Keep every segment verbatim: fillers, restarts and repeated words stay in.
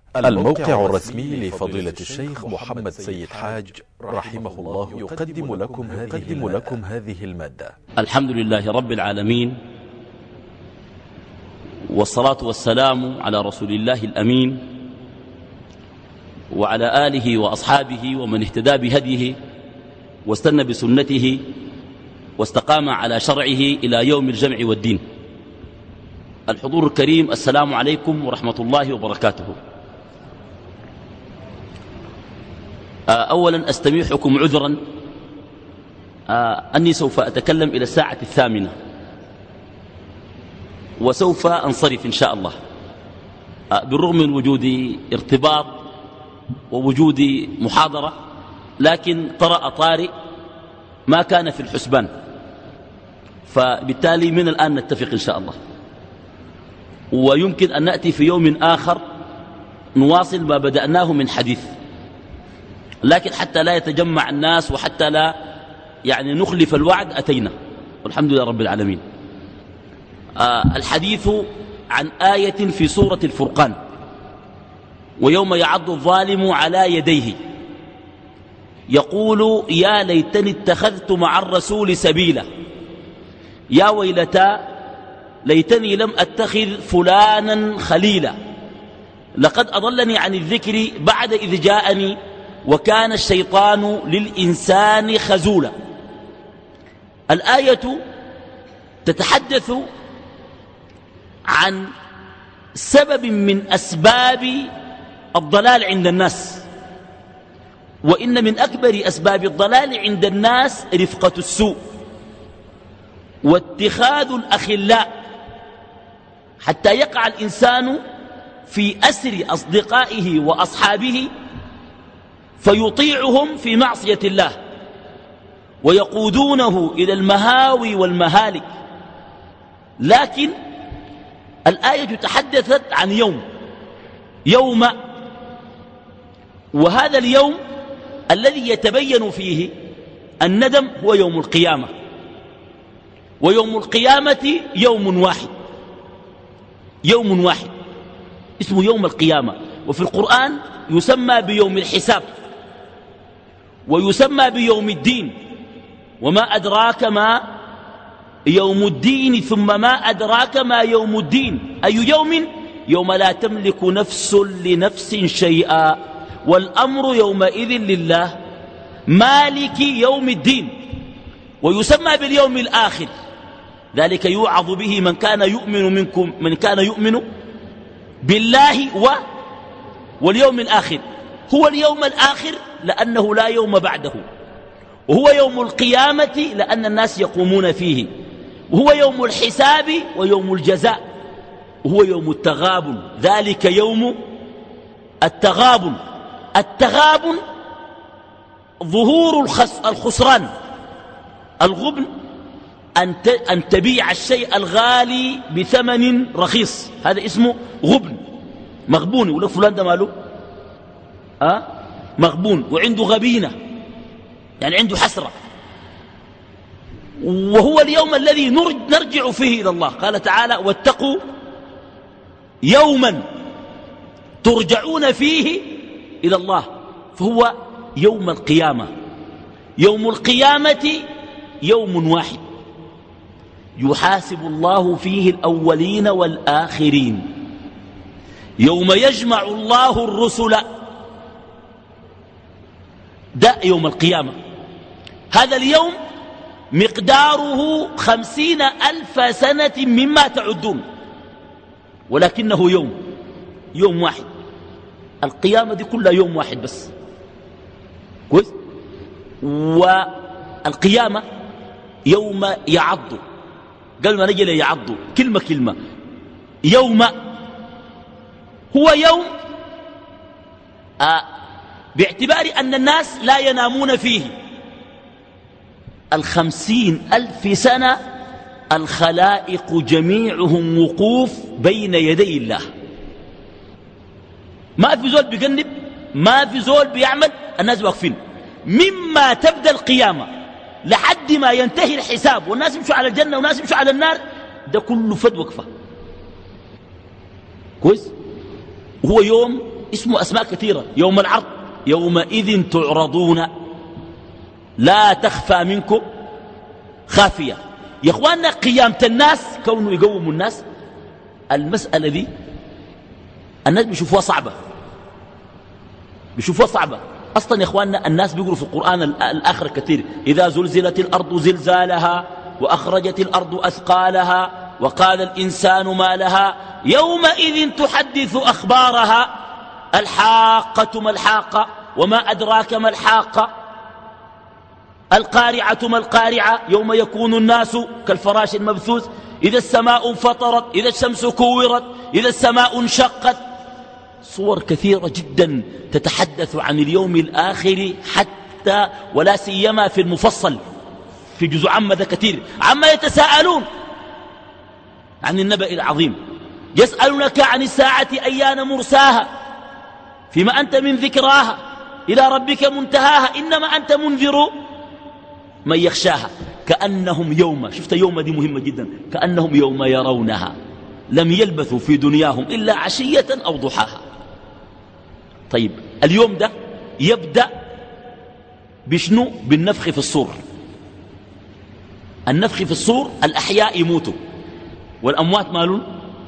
الموقع الرسمي لفضيلة الشيخ محمد سيد حاج رحمه الله يقدم لكم هذه, لكم هذه المادة. الحمد لله رب العالمين، والصلاة والسلام على رسول الله الأمين وعلى آله وأصحابه ومن اهتدى بهديه واستنى بسنته واستقام على شرعه إلى يوم الجمع والدين. الحضور الكريم، السلام عليكم ورحمة الله وبركاته. أولا أستميحكم عذرا أني سوف أتكلم إلى الساعة الثامنة وسوف أنصرف إن شاء الله، بالرغم من وجود ارتباط ووجود محاضرة، لكن طرأ طارئ ما كان في الحسبان، فبالتالي من الآن نتفق إن شاء الله، ويمكن أن نأتي في يوم آخر نواصل ما بدأناه من حديث، لكن حتى لا يتجمع الناس وحتى لا يعني نخلف الوعد أتينا، والحمد لله رب العالمين. آه الحديث عن آية في سورة الفرقان: ويوم يعض الظالم على يديه يقول يا ليتني اتخذت مع الرسول سبيلا، يا ويلتى ليتني لم أتخذ فلانا خليلا، لقد أضلني عن الذكر بعد إذ جاءني وكان الشيطان للإنسان خزولا. الآية تتحدث عن سبب من أسباب الضلال عند الناس، وإن من أكبر أسباب الضلال عند الناس رفقة السوء واتخاذ الأخلاء، حتى يقع الإنسان في أسر أصدقائه وأصحابه فيطيعهم في معصية الله ويقودونه إلى المهاوي والمهالك. لكن الآية تحدثت عن يوم يوم وهذا اليوم الذي يتبين فيه الندم هو يوم القيامة، ويوم القيامة يوم واحد، يوم واحد اسمه يوم القيامة، وفي القرآن يسمى بيوم الحساب ويسمى بيوم الدين. وما أدراك ما يوم الدين ثم ما أدراك ما يوم الدين، أي يوم؟ يوم لا تملك نفس لنفس شيئا والأمر يومئذ لله مالك يوم الدين. ويسمى باليوم الآخر، ذلك يوعظ به من كان يؤمن منكم من كان يؤمن بالله و واليوم الآخر. هو اليوم الآخر لأنه لا يوم بعده، وهو يوم القيامة لأن الناس يقومون فيه، وهو يوم الحساب ويوم الجزاء، وهو يوم التغابن، ذلك يوم التغابن. التغابن ظهور الخسران، الغبن أن تبيع الشيء الغالي بثمن رخيص، هذا اسمه غبن، مغبون. يقول لك فلان ده ماله أه؟ مغبون، وعنده غبينة يعني عنده حسرة. وهو اليوم الذي نرجع فيه إلى الله، قال تعالى واتقوا يوما ترجعون فيه إلى الله، فهو يوم القيامة. يوم القيامة يوم واحد يحاسب الله فيه الأولين والآخرين، يوم يجمع الله الرسل، ده يوم القيامة. هذا اليوم مقداره خمسين ألف سنة مما تعدون، ولكنه يوم يوم واحد. القيامة دي كلها يوم واحد بس، كويس. والقيامة يوم يعض، قبل ما نجي يعض كلمة كلمة، يوم هو يوم آه باعتبار أن الناس لا ينامون فيه. الخمسين ألف سنة الخلائق جميعهم وقوف بين يدي الله، ما في زول بيقنب، ما في زول بيعمل، الناس واقفين مما تبدأ القيامة لحد ما ينتهي الحساب والناس يمشوا على الجنة والناس يمشوا على النار، ده كله فد وقفة، كويس. وهو يوم اسمه أسماء كثيرة. يوم العرض يومئذ تعرضون لا تخفى منكم خافية. يا إخواننا قيامة الناس كونه يقوموا الناس، المسألة دي الناس بيشوفوها صعبة، بيشوفوها صعبة أصلا. يا إخواننا الناس بيقولوا في القرآن الآخر كثير، إذا زلزلت الأرض زلزالها وأخرجت الأرض أثقالها وقال الإنسان ما لها يومئذ تحدث أخبارها. الحاقة ما الحاقة وما أدراك ما الحاقة. القارعة ما القارعة يوم يكون الناس كالفراش المبثوث. إذا السماء انفطرت، إذا الشمس كورت، إذا السماء انشقت. صور كثيرة جدا تتحدث عن اليوم الآخر، حتى ولا سيما في المفصل في جزء عامة ذا كثير. عما يتساءلون عن النبأ العظيم. يسألونك عن الساعة أيان مرساها فيما أنت من ذكراها إلى ربك منتهاها إنما أنت منذر من يخشاها كأنهم يوم، شفت يوم دي مهمة جدا، كأنهم يوم يرونها لم يلبثوا في دنياهم إلا عشية أو ضحاها. طيب اليوم ده يبدأ بشنو؟ بالنفخ في الصور. النفخ في الصور الأحياء يموتوا والأموات مالون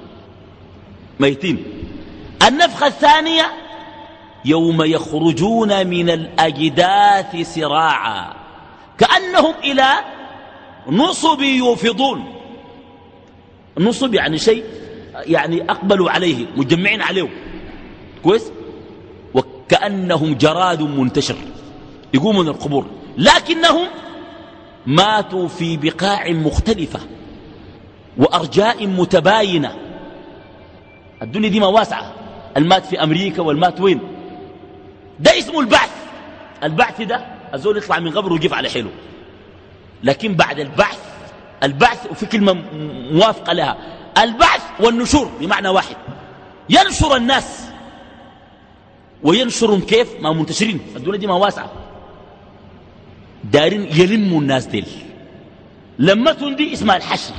ميتين. النفخة الثانية يوم يخرجون من الأجداث سراعا كأنهم إلى نصب يوفضون. نصب يعني شيء يعني أقبلوا عليه مجمعين عليه كويس، وكأنهم جراد منتشر يقوموا من القبور، لكنهم ماتوا في بقاع مختلفة وأرجاء متباينة. الدنيا دي ما واسعة، المات في أمريكا والمات وين. ده اسمه البعث. البعث ده الزول يطلع من قبره ويقف على حيله. لكن بعد البعث، البعث وفي كلمة موافقة لها، البعث والنشور بمعنى واحد. ينشر الناس وينشرهم كيف؟ ما منتشرين. الدنيا دي ما واسعة، دارين يلموا الناس ديل. لمتهم دي اسمها الحشر.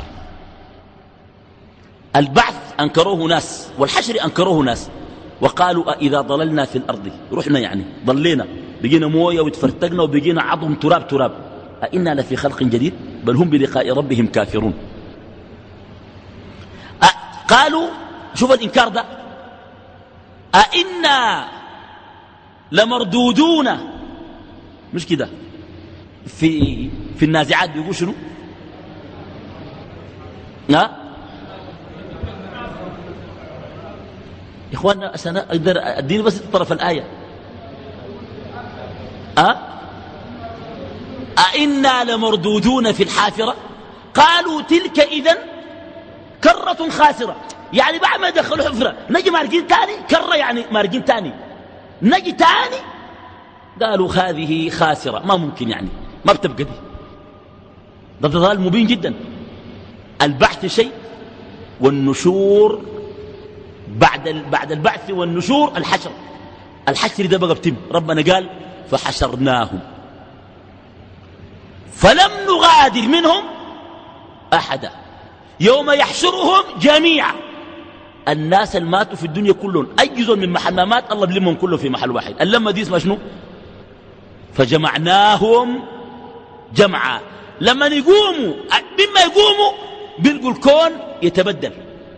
البعث أنكروه ناس والحشر أنكروه ناس، وقالوا إذا ضللنا في الأرض، رحنا يعني ضلينا بقينا موية وتفرتقنا وبقينا عظم تراب تراب، أئنا لفي خلق جديد بل هم بلقاء ربهم كافرون. قالوا شوف الإنكار ده، أئنا لمردودون، مش كده في في النازعات بيقول شنو؟ ها يا إخواننا أنا أقدر أديني بس طرف الآية. أه؟ أئنا لمردودون في الحافرة. قالوا تلك إذن كرة خاسرة، يعني بعد ما يدخلوا حفرة نجي مارجين تاني، كرة يعني مارجين تاني، نجي تاني. قالوا هذه خاسرة، ما ممكن يعني ما بتبقى دي. ده ضلال مبين جدا. البعث شيء والنشور بعد بعد البعث والنشور الحشر. الحشر ده بقى بتم. ربنا قال فحشرناهم فلم نغادر منهم أحدا يوم يحشرهم جميعا. الناس اللي ماتوا في الدنيا كلهم أي جزء من محل ما مات الله بلمهم كلهم في محل واحد. اللمة دي اسمها شنو؟ فجمعناهم جمعا. لما يقوموا مما يقوموا بيلقوا الكون يتبدل.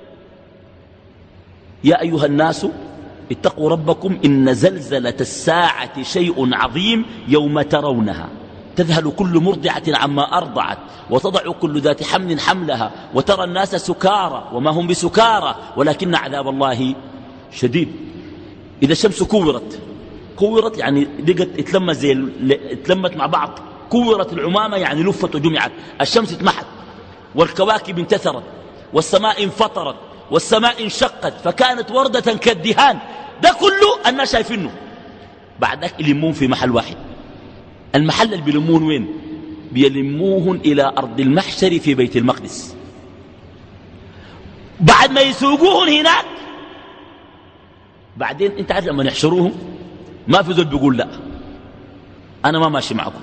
يا أيها الناس اتقوا ربكم إن زلزلة الساعة شيء عظيم يوم ترونها تذهل كل مرضعة عما أرضعت وتضع كل ذات حمل حملها وترى الناس سكارى وما هم بسكارى ولكن عذاب الله شديد. إذا الشمس كورت، كورت يعني دقت اتلمت زي اتلمت مع بعض. كورت العمامة يعني لفت وجمعت. الشمس اتمحت والكواكب انتثرت والسماء انفطرت والسماء انشقت فكانت وردة كالدهان. ده كله الناس شايفينه. بعدك يلمون في محل واحد. المحل اللي بيلمون وين؟ بيلموهن إلى أرض المحشر في بيت المقدس. بعد ما يسوقوهن هناك بعدين انت عارف لما يحشروهم ما في ذل بيقول لا أنا ما ماشي معكم،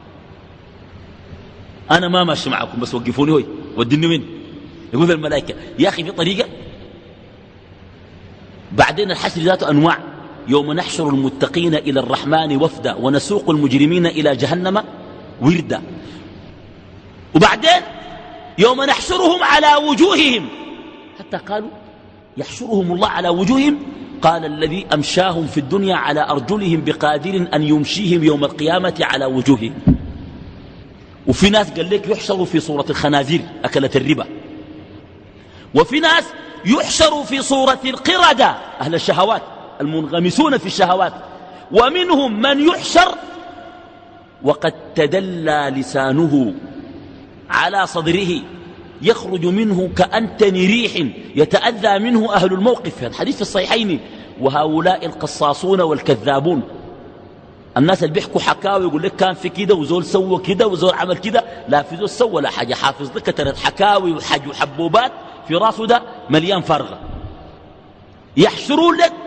أنا ما ماشي معكم بس وقفوني هوي وديني وين. يقول الملائكة يا أخي في طريقة. بعدين الحشر ذاته أنواع. يوم نحشر المتقين إلى الرحمن وفدا ونسوق المجرمين إلى جهنم وردا. وبعدين يوم نحشرهم على وجوههم، حتى قالوا يحشرهم الله على وجوههم، قال الذي أمشاهم في الدنيا على أرجلهم بقادر أن يمشيهم يوم القيامة على وجوههم. وفي ناس قال لك يحشروا في صورة الخنازير أكلة الربا، وفي ناس يحشروا في صورة القردة أهل الشهوات المنغمسون في الشهوات، ومنهم من يحشر وقد تدلى لسانه على صدره يخرج منه كأنتن ريح يتأذى منه أهل الموقف. في الحديث في الصحيحين: وهؤلاء القصاصون والكذابون، الناس اللي بيحكوا حكاوي يقول لك كان في كده وزول سوى كده وزول عمل كده، لا في زول سوى لا حاجة، حافظ لك كترت حكاوي وحج وحبوبات في راسه ده مليان فارغة. يحشرون لك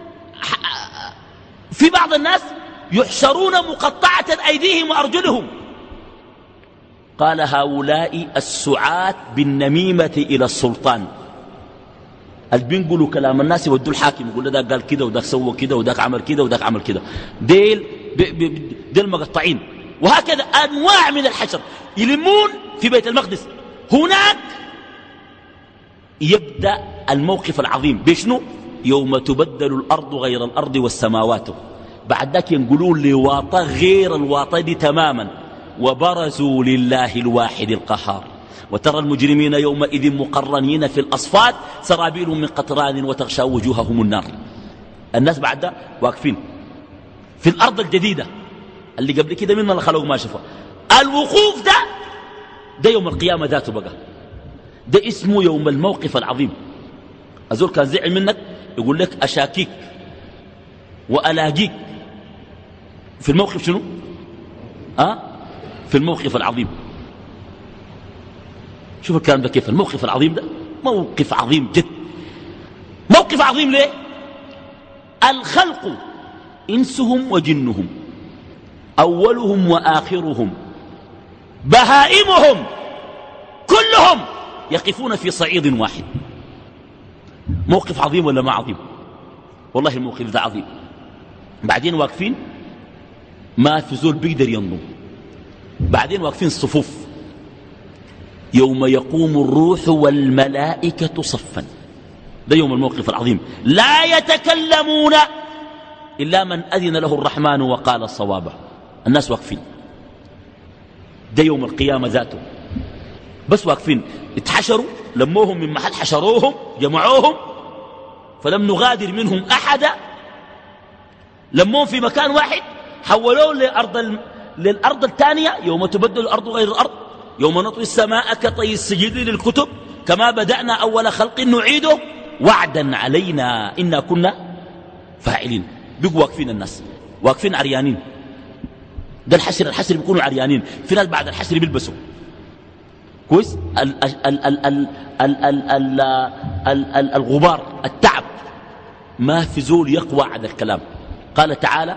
في بعض الناس يحشرون مقطعة أيديهم وأرجلهم. قال: هؤلاء السعاة بالنميمة إلى السلطان، اللي بينقلوا كلام الناس يودوا الحاكم، يقول له ده قال كده وده سوى كده وده عمل كده وده عمل كده، ديل ديل مقطعين. وهكذا أنواع من الحشر يلمون في بيت المقدس. هناك يبدأ الموقف العظيم بشنو؟ يوم تبدل الأرض غير الأرض والسماوات. بعد ذاك ينقلون لواطة غير الواطة دي تماما، وبرزوا لله الواحد القهار، وترى المجرمين يومئذ مقرنين في الأصفاد سرابيل من قطران وتغشى وجوههم النار. الناس بعد ده واقفين في الأرض الجديدة اللي قبل كده منا اللي خلقوا ما شافوا. الوقوف ده ده يوم القيامة ذاته بقى، ده اسمه يوم الموقف العظيم. أزول كان زعل منك يقول لك أشاكيك وألاقيك في الموقف شنو؟ أه؟ في الموقف العظيم. شوف الكلام ده كيف. الموقف العظيم ده موقف عظيم جد. موقف عظيم ليه؟ الخلق إنسهم وجنهم، أولهم وآخرهم، بهائمهم، كلهم يقفون في صعيد واحد. موقف عظيم ولا ما عظيم؟ والله الموقف ده عظيم. بعدين واقفين ما في زول بيقدر ينظم. بعدين واقفين الصفوف، يوم يقوم الروح والملائكة صفا. ده يوم الموقف العظيم. لا يتكلمون إلا من أذن له الرحمن وقال الصواب. الناس واقفين. ده يوم القيامة ذاته. بس واقفين اتحشروا، لموهم من محل حشروهم، جمعوهم، فلم نغادر منهم أحدا. لموهم في مكان واحد، حولوه لأرض ال... للأرض الثانية. يوم تبدل الأرض غير الأرض، يوم نطوي السماء كطي السجل للكتب، كما بدأنا أول خلق نعيده وعدا علينا إنا كنا فاعلين. بيقوا واقفين الناس، واقفين عريانين. ده الحشر. الحشر بيكونوا عريانين. في ناس بعد الحشر بيلبسوا كويس ال ال ال ال ال ال ال ال ال الغبار التعب. ما في زول يقوى على الكلام. قال تعالى: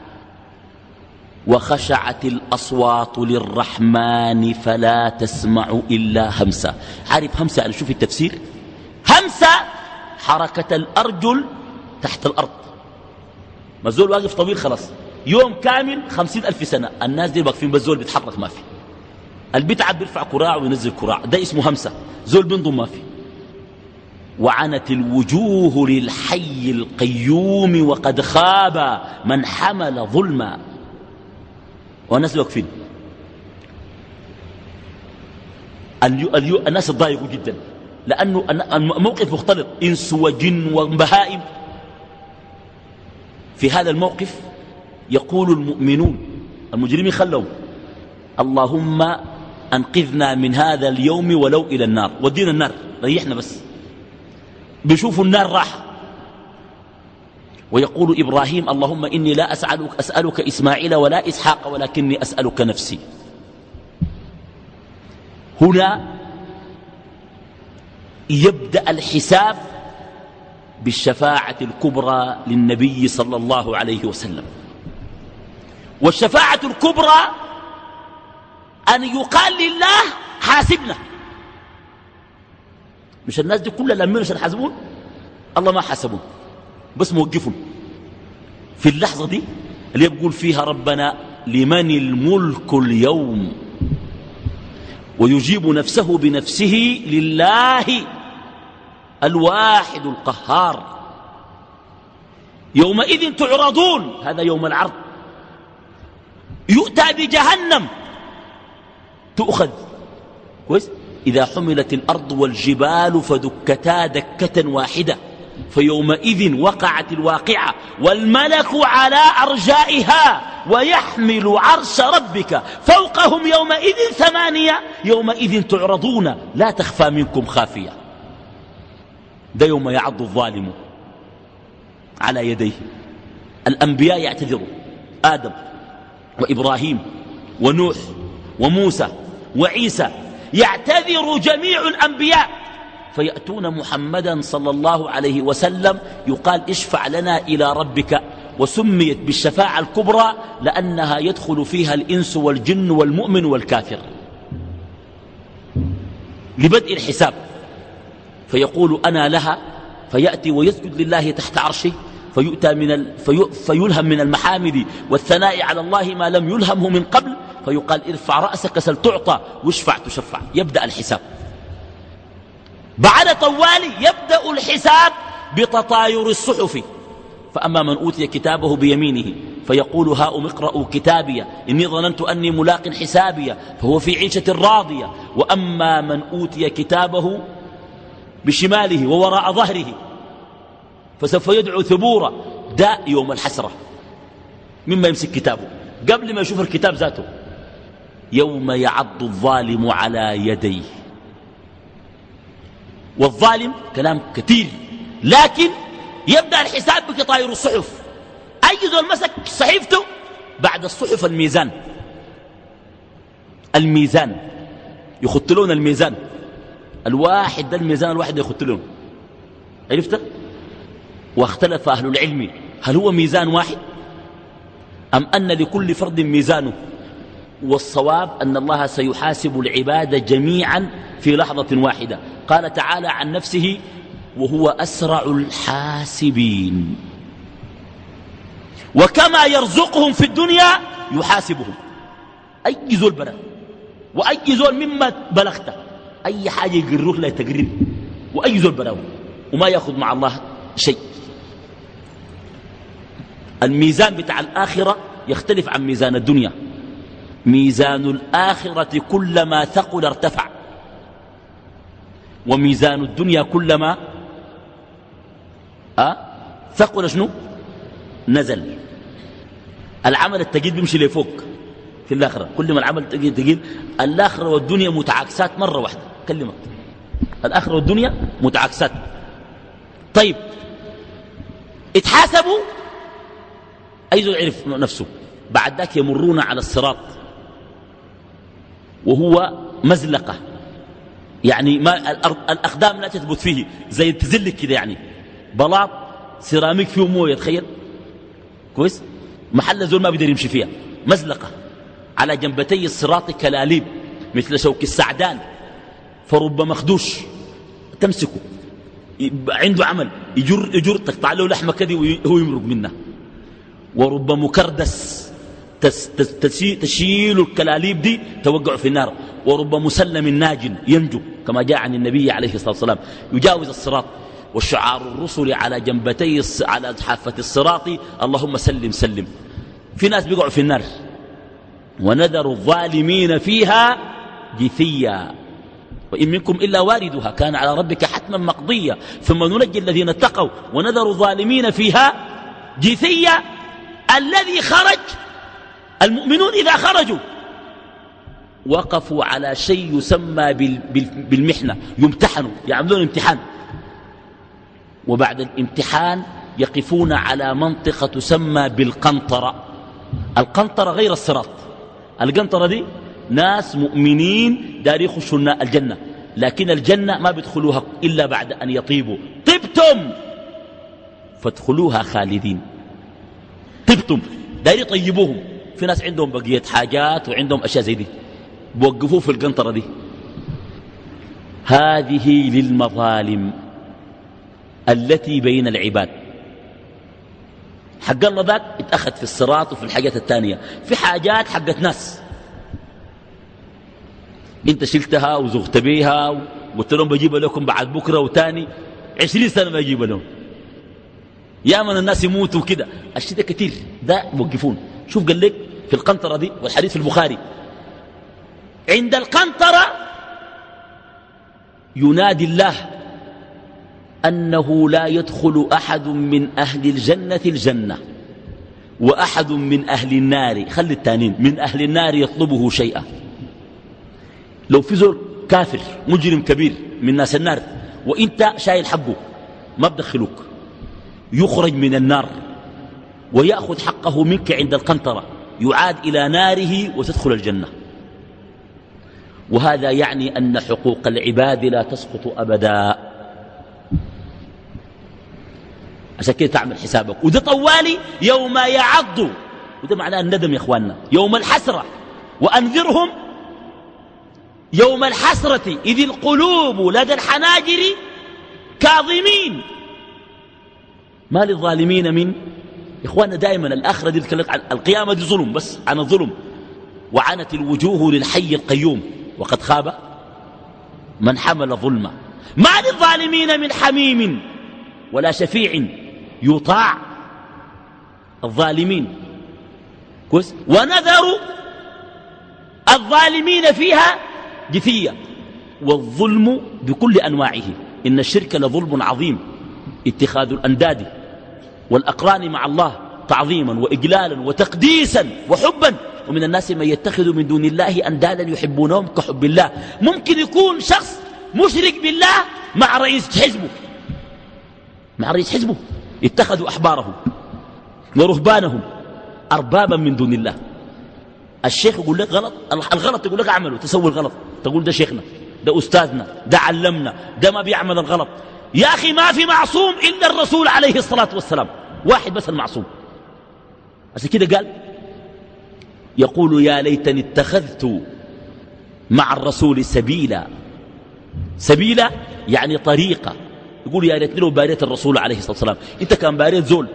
وخشعت الأصوات للرحمن فلا تسمع إلا همسا. عارف همسا؟ أنا شوف التفسير. همسا حركة الأرجل تحت الأرض. ما الزول واقف طويل خلاص يوم كامل خمسين ألف سنة، الناس دي واقفين بس زول بيتحرك ما في. البتعب بيرفع كراع وينزل كراع، ده اسمه همسة. زول بينضم ما في. وعنت الوجوه للحي القيوم وقد خاب من حمل ظلما. والناس واقفين. الناس تضايقوا جدا لأنه الموقف مختلط، إنس وجن وبهائم. في هذا الموقف يقول المؤمنون، المجرمين خلوا: اللهم أنقذنا من هذا اليوم ولو إلى النار، ودينا النار ريحنا بس. بيشوفوا النار راح. ويقول إبراهيم: اللهم إني لا أسألك, أسألك إسماعيل ولا إسحاق ولكني أسألك نفسي. هنا يبدأ الحساب بالشفاعة الكبرى للنبي صلى الله عليه وسلم. والشفاعة الكبرى أن يقال لله: حاسبنا. مش الناس دي كلها لما مش حاسبون، الله ما حاسبون، بس موقفون. في اللحظة دي اللي بيقول فيها ربنا لمن الملك اليوم، ويجيب نفسه بنفسه لله الواحد القهار. يومئذ تعرضون، هذا يوم العرض. يؤتى بجهنم تؤخذ كويس. إذا حملت الأرض والجبال فدكتا دكة واحدة فيومئذ وقعت الواقعة والملك على أرجائها ويحمل عرش ربك فوقهم يومئذ ثمانية يومئذ تعرضون لا تخفى منكم خافية. ده يوم يعض الظالم على يديه. الأنبياء يعتذروا، آدم وإبراهيم ونوح وموسى وعيسى، يعتذر جميع الأنبياء فيأتون محمدا صلى الله عليه وسلم يقال اشفع لنا إلى ربك، وسميت بالشفاعة الكبرى لأنها يدخل فيها الإنس والجن والمؤمن والكافر لبدء الحساب. فيقول أنا لها، فيأتي ويسجد لله تحت عرشه، فيؤتى من ال... في... فيلهم من المحامد والثناء على الله ما لم يلهمه من قبل، فيقال ارفع رأسك سل تعطى واشفع تشفع. يبدأ الحساب. بعد طوال يبدأ الحساب بتطاير الصحف. فأما من أوتي كتابه بيمينه فيقول هاؤم اقرءوا كتابي إني ظننت أني ملاق حسابي فهو في عيشة راضية. وأما من أوتي كتابه بشماله ووراء ظهره فسوف يدعو ثبورا. ده يوم الحسرة مما يمسك كتابه قبل ما يشوف الكتاب ذاته. يوم يعض الظالم على يديه. والظالم كلام كثير، لكن يبدأ الحساب بتطاير الصحف. أي زول مسك صحيفته بعد الصحف الميزان. الميزان يخطلون الميزان الواحد، ده الميزان الواحد يخطلون. عرفت؟ واختلف أهل العلم هل هو ميزان واحد أم أن لكل فرد ميزانه؟ والصواب أن الله سيحاسب العباد جميعا في لحظة واحدة. قال تعالى عن نفسه وهو أسرع الحاسبين. وكما يرزقهم في الدنيا يحاسبهم. أي زول بلغ وأي زول مما بلغته أي حاجة يقرروه لا تقرر، وأي زول بلغه وما يأخذ مع الله شيء. الميزان بتاع الآخرة يختلف عن ميزان الدنيا. ميزان الآخرة كلما ثقل ارتفع، وميزان الدنيا كلما أه؟ ثقل شنو نزل. العمل التقيل بيمشي لفوق في الآخرة. كل ما العمل تقيل تقيل. الآخرة والدنيا متعاكسات مرة واحدة. كلمة الآخرة والدنيا متعاكسات. طيب اتحاسبوا أي زول عرف نفسه. بعد ذاك يمرون على الصراط وهو مزلقة، يعني ما الأقدام لا تثبت فيه، زي تزلك كده، يعني بلاط سيراميك فيه مويه. تخيل كويس، محل زول ما بيقدر يمشي فيها. مزلقة على جنبتي الصراط كلاليب مثل شوك السعدان، فرب مخدوش تمسكه عنده عمل يجر يجر تقطع له لحمه كده وهو يمرق منها. ورب مكردس تس تس تشيل الكلاليب دي توقع في النار. ورب مسلم ناج ينجو كما جاء عن النبي عليه الصلاة والسلام يجاوز الصراط. والشعار الرسل على جنبتي على حافة الصراط اللهم سلم سلم. في ناس بيقعوا في النار. ونذر الظالمين فيها جثيا وإن منكم إلا واردها كان على ربك حتما مقضيا ثم ننجي الذين اتقوا ونذر الظالمين فيها جثيا. الذي خرج المؤمنون إذا خرجوا وقفوا على شيء يسمى بالمحنة، يمتحنوا، يعملون امتحان. وبعد الامتحان يقفون على منطقة تسمى بالقنطرة. القنطرة غير الصراط. القنطرة دي ناس مؤمنين دار يخشوا الجنة، لكن الجنة ما بيدخلوها إلا بعد أن يطيبوا. طبتم فادخلوها خالدين. طبتم دار يطيبوهم. في ناس عندهم بقية حاجات وعندهم أشياء زي دي بوقفوه في القنطرة دي. هذه للمظالم التي بين العباد. حق الله ذاك اتأخذ في الصراط وفي الحاجات التانية. في حاجات حقت ناس انت شلتها وزغت بيها وقلت لهم بجيبها لكم بعد بكرة وتاني عشرين سنة ما يجيبها لهم، يا من الناس يموتوا كده. الشيء ده كتير، ده موقفون. شوف قال لك في القنطرة دي، والحديث في البخاري، عند القنطرة ينادي الله أنه لا يدخل أحد من أهل الجنة الجنة وأحد من أهل النار، خلي التانين، من أهل النار يطلبه شيئا. لو في زول كافر مجرم كبير من ناس النار وإنت شايل حقه ما بدخلوك، يخرج من النار ويأخذ حقه منك عند القنطرة، يعاد إلى ناره وتدخل الجنة. وهذا يعني أن حقوق العباد لا تسقط أبدا. عشان كده تعمل حسابك. وده طوالي يوم يعض، وده معناه الندم يا إخواننا، يوم الحسرة. وأنذرهم يوم الحسرة إذ القلوب لدى الحناجر كاظمين ما للظالمين من. إخواننا دائما الآخرة دي عن القيامة دي ظلم، بس عن الظلم. وعنت الوجوه للحي القيوم وقد خاب من حمل ظلما. ما للظالمين من حميم ولا شفيع يطاع. الظالمين كويس. ونذر الظالمين فيها جثية. والظلم بكل أنواعه، إن الشرك لظلم عظيم، اتخاذ الأنداد والأقران مع الله تعظيما وإجلالا وتقديسا وحبا. ومن الناس من يتخذ من دون الله أندادا يحبونهم كحب الله. ممكن يكون شخص مشرك بالله مع رئيس حزبه، مع رئيس حزبه اتخذوا أحبارهم ورهبانهم أربابا من دون الله. الشيخ يقول لك غلط، الغلط يقول لك اعمله، تسوي الغلط تقول ده شيخنا، ده أستاذنا، ده علمنا، ده ما بيعمل الغلط. يا أخي ما في معصوم إلا الرسول عليه الصلاة والسلام، واحد بس المعصوم. عشان كده قال يقول يا ليتني اتخذت مع الرسول سبيلا. سبيلا يعني طريقة. يقول يا ليتني لو باريت الرسول عليه الصلاة والسلام. انت كان باريت زول،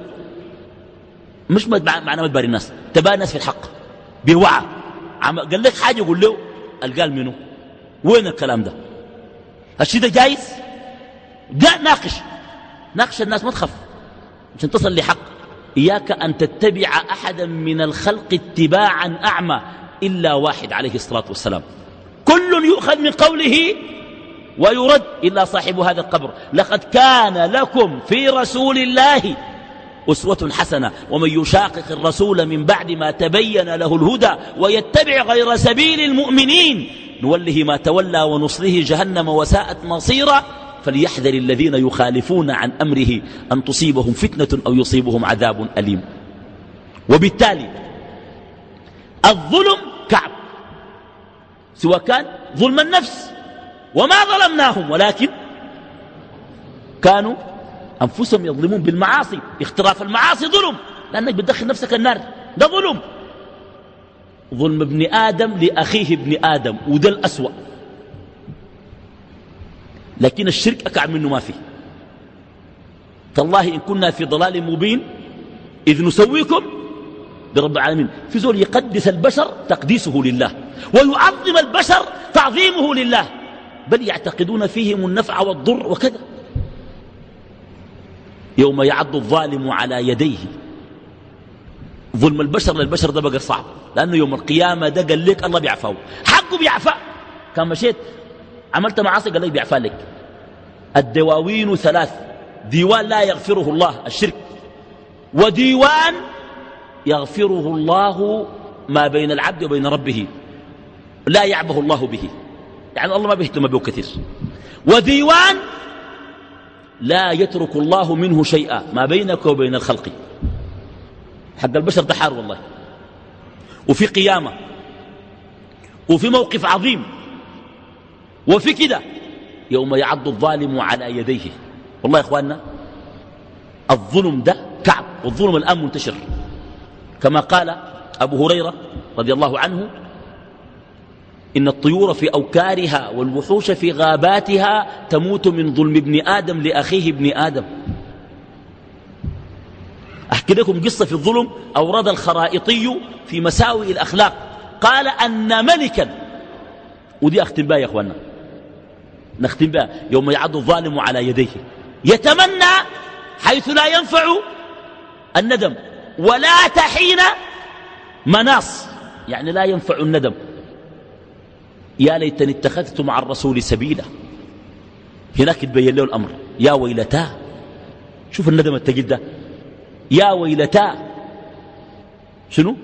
مش معنى ما تباري الناس، تباري الناس في الحق بوعى. قال لك حاجة يقول له القال منه وين الكلام ده؟ الشيء ده جايز؟ جاء ناقش ناقش الناس، ما تخف عشان تصل لحق. إياك أن تتبع أحدا من الخلق اتباعا أعمى إلا واحد عليه الصلاة والسلام. كل يؤخذ من قوله ويرد إلا صاحب هذا القبر. لقد كان لكم في رسول الله أسوة حسنة ومن يشاقق الرسول من بعد ما تبين له الهدى ويتبع غير سبيل المؤمنين نوله ما تولى ونصله جهنم وساءت مصيرا فليحذر الذين يخالفون عن أمره أن تصيبهم فتنة أو يصيبهم عذاب أليم. وبالتالي الظلم كعب، سواء كان ظلم النفس وما ظلمناهم ولكن كانوا أنفسهم يظلمون بالمعاصي. اختراف المعاصي ظلم، لأنك بتدخل نفسك النار، ده ظلم. ظلم ابن آدم لأخيه ابن آدم، وده الأسوأ. لكن الشرك أكعب منه ما فيه. تالله إن كنا في ضلال مبين إذ نسويكم برب العالمين. في زول يقدس البشر تقديسه لله ويعظم البشر تعظيمه لله، بل يعتقدون فيهم النفع والضر وكذا. يوم يعض الظالم على يديه. ظلم البشر للبشر ده بقى صعب، لأنه يوم القيامة ده قال لك الله بيعفاه، حقه بيعفى. كان مشيت عملت معاصي قال لك بيعفى لك. الدواوين ثلاث: ديوان لا يغفره الله الشرك، وديوان يغفره الله ما بين العبد وبين ربه لا يعبه الله به، يعني الله ما بيهتم به كثير، وديوان لا يترك الله منه شيئا ما بينك وبين الخلق. حق البشر ده حار والله. وفي قيامة وفي موقف عظيم، وفي كده يوم يعض الظالم على يديه. والله يا إخواننا الظلم ده كعب، والظلم الآن منتشر كما قال أبو هريرة رضي الله عنه: إن الطيور في أوكارها والوحوش في غاباتها تموت من ظلم ابن آدم لأخيه ابن آدم. أحكي لكم قصة في الظلم أورد الخرائطي في مساوئ الأخلاق. قال أن ملكا، ودي أختم بها يا أخوانا، نختم بها، يوم يعض الظالم على يديه يتمنى حيث لا ينفع الندم ولا تحين مناص، يعني لا ينفع الندم. يا ليتني اتخذت مع الرسول سبيلا. هناك يتبين له الأمر، يا ويلتا، شوف الندم التقيل ده، يا ويلتا شنو؟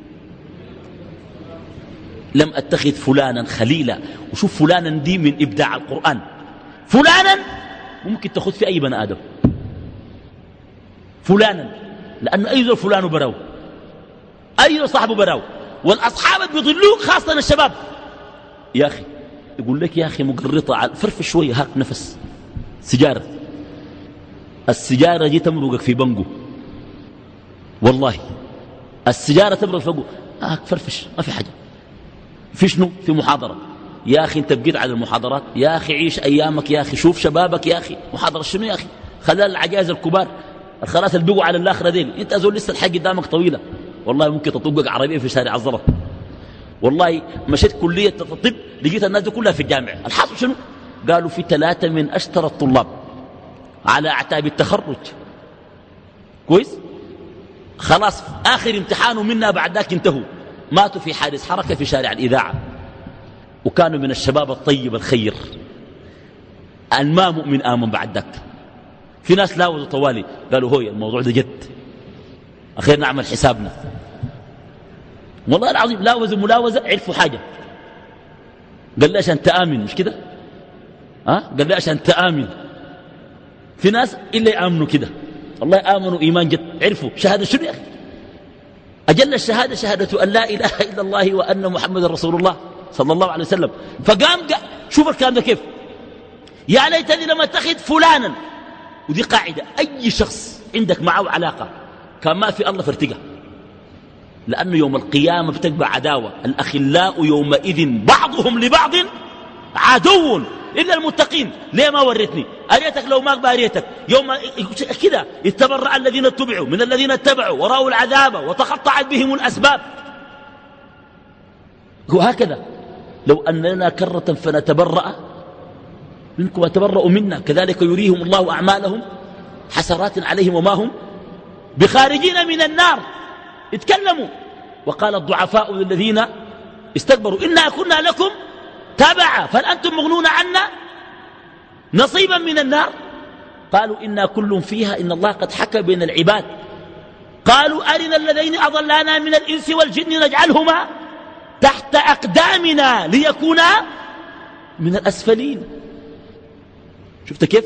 لم أتخذ فلانا خليلا. وشوف فلانا دي من إبداع القرآن. فلانا ممكن تأخذ في أي بني آدم، فلانا، لأنه أي ذو فلان براو، أي ذو صاحبه براو، والأصحاب بيضلوك خاصة الشباب. يا أخي يقول لك يا أخي مقرطة على فرف شوية، هاك نفس سيجارة، السيجارة دي تمرقك في بنقو، والله السيجارة تمرق في بنقو، هاك فرفش ما في حاجة. في شنو؟ في محاضرة. يا أخي أنت بقيت على المحاضرات، يا أخي عيش أيامك، يا أخي شوف شبابك، يا أخي محاضرة شنو يا أخي؟ خلال العجائز الكبار الخلاص اللي بقوا على الآخرة دين، أنت أزول لسه الحق قدامك طويلة، والله ممكن تطبق عربية في شارع الزلط. والله مشيت كلية الطب لقيت الناس دي كلها في الجامعة. الحاصل شنو؟ قالوا في ثلاثة من أشطر الطلاب على أعتاب التخرج، كويس؟ خلاص آخر امتحانوا منا بعد ذاك انتهوا، ماتوا في حادث حركة في شارع الإذاعة، وكانوا من الشباب الطيب الخير ما مؤمن آمن بعد ذاك. في ناس لاوزوا طوالي قالوا هوي الموضوع ده جد، أخير نعمل حسابنا. والله العظيم لاوزوا ملاوزة عرفوا حاجة. قال لي عشان تآمن، مش كده؟ ها؟ قال لي عشان تآمن. في ناس إلا يآمنوا كده، والله آمنوا إيمان جد، عرفوا شهادة شنو يا أخي؟ أجل الشهادة شهادة أن لا إله إلا الله وأن محمد رسول الله صلى الله عليه وسلم. فقام قا... شوف الكلام ده كيف، يا ليتني لم اتخذ فلانا. ودي قاعدة، أي شخص عندك معه علاقة كان ما في الله فارتقى، لأنه يوم القيامة بتقبع عداوة. الأخلاء يومئذ بعضهم لبعض عدو إلا المتقين. ليه ما وريتني؟ أريتك لو ما أريتك. يوم كده يتبرأ الذين اتبعوا من الذين اتبعوا ورأوا العذاب وتقطعت بهم الأسباب. وهكذا لو أن لنا كرة فنتبرأ منكم وتبرأوا منا كذلك يريهم الله أعمالهم حسرات عليهم وما هم بخارجين من النار. اتكلموا وقال الضعفاء للذين استكبروا إنا كنا لكم تبعا فهل أنتم مغنون عنا نصيبا من النار. قالوا إنا كل فيها إن الله قد حكى بين العباد. قالوا أرنا الذين أضلانا من الإنس والجن نجعلهما تحت أقدامنا ليكونا من الأسفلين. شفت كيف؟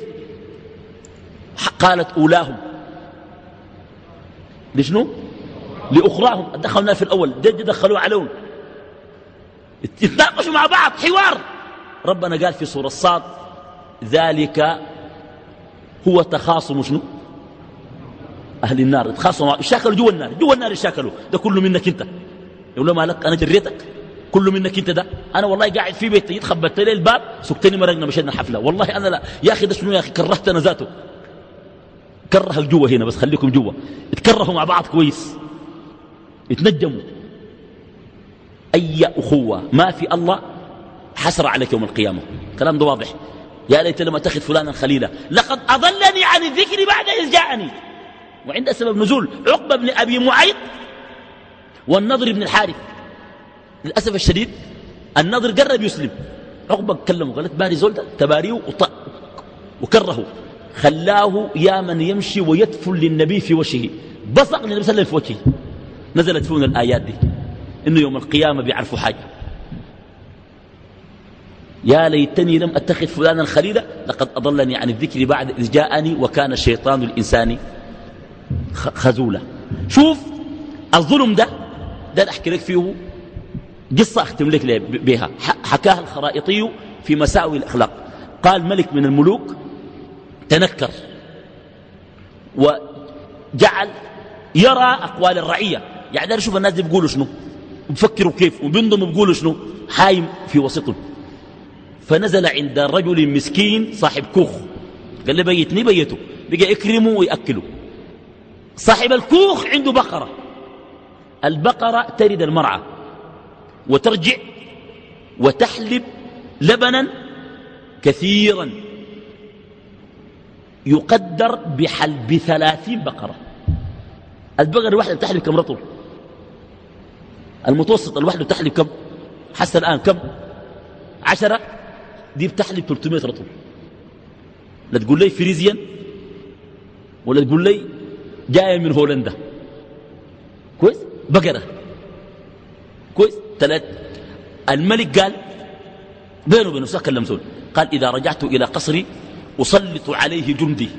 قالت أولاهم لشنو؟ لأخراهم. دخلنا في الأول دخلوا عليهم يتناقشوا مع بعض حوار. ربنا قال في سورة الصاد ذلك هو تخاصم شنو؟ أهل النار تخاصموا يشاكلوا جوا النار، جوا النار يشاكلوا. ده كله منك أنت. يقول له ما لك أنا جريتك كله منك أنت. ده أنا والله قاعد في بيتي يتخبت لي الباب سكتني مرقنا مشينا الحفلة. والله أنا لا يا أخي ده شنو يا أخي كرهتنا ذاته. كره جوا هنا بس خليكم جوا اتكرهوا مع بعض كويس يتنجموا. أي أخوة ما في الله حسر عليك يوم القيامة. كلام ده واضح. يا ليت لم أتخذ فلانا خليلا لقد أضلني عن الذكر بعد إذ جاءني. وعند سبب نزول عقبة بن أبي معيط والنضر بن الحارث. للأسف الشديد النضر قرب يسلم. عقبة كلمه قالت باري زول تباريه وكرهه خلاه يا من يمشي ويدفل للنبي في وجهه. بصق للنبي صلى الله عليه وسلم في وجهه. نزلت فينا الآيات دي إنه يوم القيامة بيعرفوا حاجة. يا ليتني لم أتخذ فلانا خليلا لقد أضلني عن الذكر بعد إذ جاءني وكان الشيطان الإنسان خذولا. شوف الظلم ده ده أحكي لك فيه قصة أختم لك بها. حكاها الخرائطي في مساوئ الأخلاق. قال ملك من الملوك تنكر وجعل يرى أقوال الرعية. يعني نشوف الناس دي بيقولوا شنو بفكروا كيف وبينضموا بيقولوا شنو. حايم في وسطهم. فنزل عند رجل مسكين صاحب كوخ قال له بيتني بيته بقى يكرمه ويأكله. صاحب الكوخ عنده بقرة، البقرة ترد المرعى وترجع وتحلب لبنا كثيرا يقدر بحلب ثلاثين بقرة. البقرة الواحدة تحلب كم رطل؟ المتوسط الواحدة تحلب كم؟ حتى الآن كم؟ عشرة. دي بتحلب ثلاثمائة رطل. لا تقول لي فريزيان ولا تقول لي جاية من هولندا. كويس؟ بقرة كويس. ثلاث. الملك قال بينه وبين نفسه كلم زول، قال إذا رجعت إلى قصري أسلط عليه جندي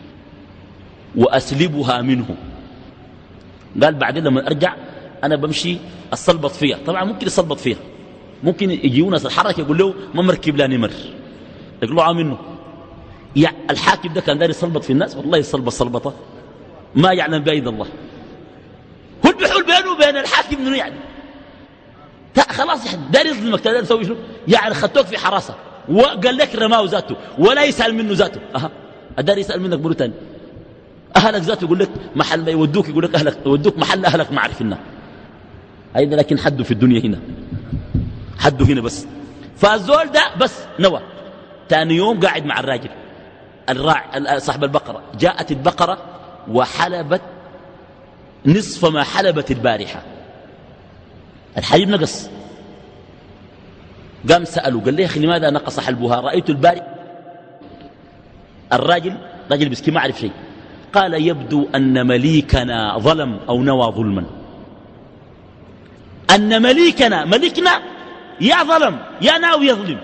وأسلبها منه. قال بعدين لما أرجع أنا بمشي أصلبط فيها. طبعا ممكن يصلبط فيها، ممكن يجيون ناس الحركة يقول له ما مركب لا نمر يقلعوا منه. يعني الحاكم ده كان داري يصلبط في الناس، والله يصلبط صلبطة ما يعلم بأيد الله. هو البحول بينه وبين الحاكم منه يعني خلاص يعني داري يظلمك، داري يسوي شنو يعني؟ خدتوك في حراسة وقال لك رماه ذاته ولا يسأل منه ذاته. أها الداري يسأل منك منه تاني. أهلك ذاته يقول لك محل ما يودوك، يقول لك أهلك يودوك محل أهلك ما عارفينه. أيضا لكن حده في الدنيا هنا، حده هنا بس. فالزول ده بس نوى. تاني يوم قاعد مع الراجل الراعي صاحب البقرة، جاءت البقرة وحلبت نصف ما حلبت البارحة. الحليب نقص. قام سأله قال لي يا أخي لماذا نقص حلبها؟ رأيت البارحة. الراجل راجل مسكين ما عرف شيء. قال يبدو أن مليكنا ظلم أو نوى ظلما. أن مليكنا ملكنا يا ظلم يا ناوي يظلم.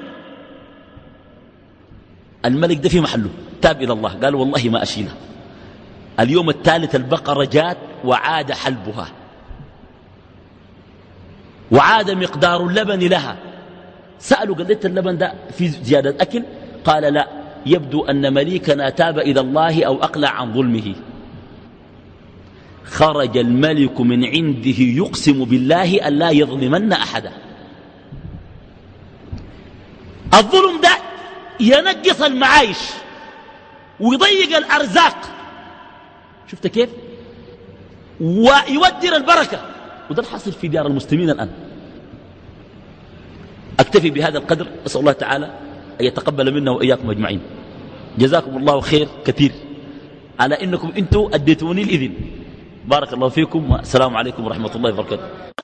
الملك ده في محله تاب إلى الله، قال والله ما أشيلها. اليوم الثالث البقرة جات وعاد حلبها وعاد مقدار اللبن لها. سألوا قال لي اللبن ده في زيادة أكل؟ قال لا، يبدو أن مليكنا تاب إلى الله أو أقلع عن ظلمه. خرج الملك من عنده يقسم بالله أن لا يظلمن أحدا. الظلم ده ينقص المعايش ويضيق الأرزاق، شفت كيف؟ ويودر البركة، وده الحاصل في ديار المسلمين الآن. أكتفي بهذا القدر، أسأل الله تعالى أن يتقبل منا وإياكم أجمعين. جزاكم الله خير كثير على إنكم أنتم أديتوني الإذن. بارك الله فيكم والسلام عليكم ورحمة الله وبركاته.